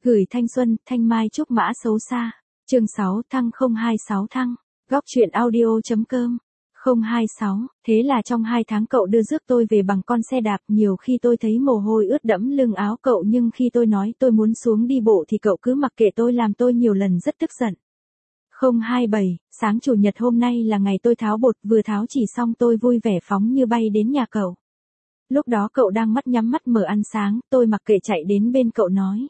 Gửi thanh xuân, thanh mai trúc mã xấu xa. Chương 6 thăng 026 thăng. Góc truyện audio.com 026, thế là trong 2 tháng cậu đưa rước tôi về bằng con xe đạp, nhiều khi tôi thấy mồ hôi ướt đẫm lưng áo cậu, nhưng khi tôi nói tôi muốn xuống đi bộ thì cậu cứ mặc kệ tôi, làm tôi nhiều lần rất tức giận. 027, sáng chủ nhật hôm nay là ngày tôi tháo bột, vừa tháo chỉ xong tôi vui vẻ phóng như bay đến nhà cậu. Lúc đó cậu đang mắt nhắm mắt mở ăn sáng, tôi mặc kệ chạy đến bên cậu nói.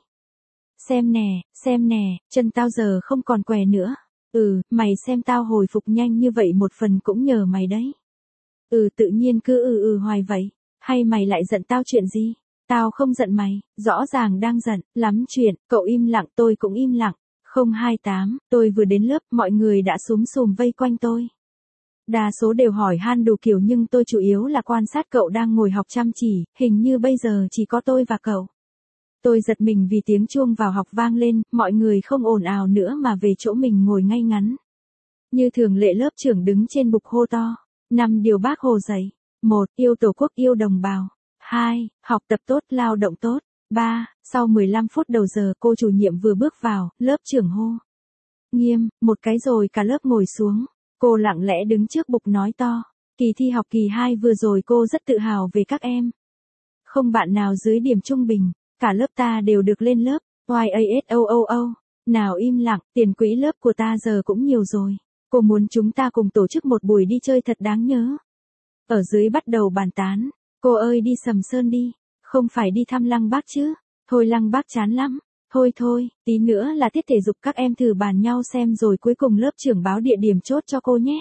Xem nè, chân tao giờ không còn què nữa. Mày xem tao hồi phục nhanh như vậy một phần cũng nhờ mày đấy. Tự nhiên cứ hoài vậy. Hay mày lại giận tao chuyện gì? Tao không giận mày, rõ ràng đang giận, lắm chuyện. Cậu im lặng, tôi cũng im lặng. 028, tôi vừa đến lớp, mọi người đã súm xùm vây quanh tôi. Đa số đều hỏi han đủ kiểu, nhưng tôi chủ yếu là quan sát cậu đang ngồi học chăm chỉ, hình như bây giờ chỉ có tôi và cậu. Tôi giật mình vì tiếng chuông vào học vang lên, mọi người không ồn ào nữa mà về chỗ mình ngồi ngay ngắn. Như thường lệ, lớp trưởng đứng trên bục hô to. 5 điều Bác Hồ dạy. 1. Yêu Tổ quốc, yêu đồng bào. 2. Học tập tốt, lao động tốt. 3. Sau 15 phút đầu giờ, cô chủ nhiệm vừa bước vào, lớp trưởng hô. Nghiêm, một cái rồi cả lớp ngồi xuống. Cô lặng lẽ đứng trước bục nói to. Kỳ thi học kỳ 2 vừa rồi cô rất tự hào về các em. Không bạn nào dưới điểm trung bình. Cả lớp ta đều được lên lớp. YASOOO. Nào im lặng, tiền quỹ lớp của ta giờ cũng nhiều rồi. Cô muốn chúng ta cùng tổ chức một buổi đi chơi thật đáng nhớ. Ở dưới bắt đầu bàn tán. Cô ơi, đi Sầm Sơn đi. Không phải đi thăm Lăng Bác chứ. Thôi Lăng Bác chán lắm. Thôi, tí nữa là tiết thể dục, các em thử bàn nhau xem rồi cuối cùng lớp trưởng báo địa điểm chốt cho cô nhé.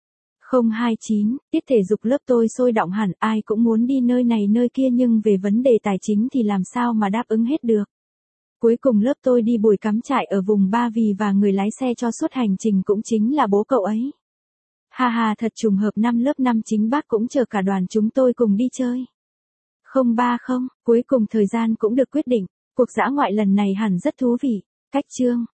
029, tiết thể dục lớp tôi sôi động hẳn, ai cũng muốn đi nơi này nơi kia, nhưng về vấn đề tài chính thì làm sao mà đáp ứng hết được. Cuối cùng lớp tôi đi buổi cắm trại ở vùng Ba Vì và người lái xe cho suốt hành trình cũng chính là bố cậu ấy. Ha, thật trùng hợp, năm lớp 5 chính bác cũng chờ cả đoàn chúng tôi cùng đi chơi. 030, cuối cùng thời gian cũng được quyết định, cuộc dã ngoại lần này hẳn rất thú vị. Cách chương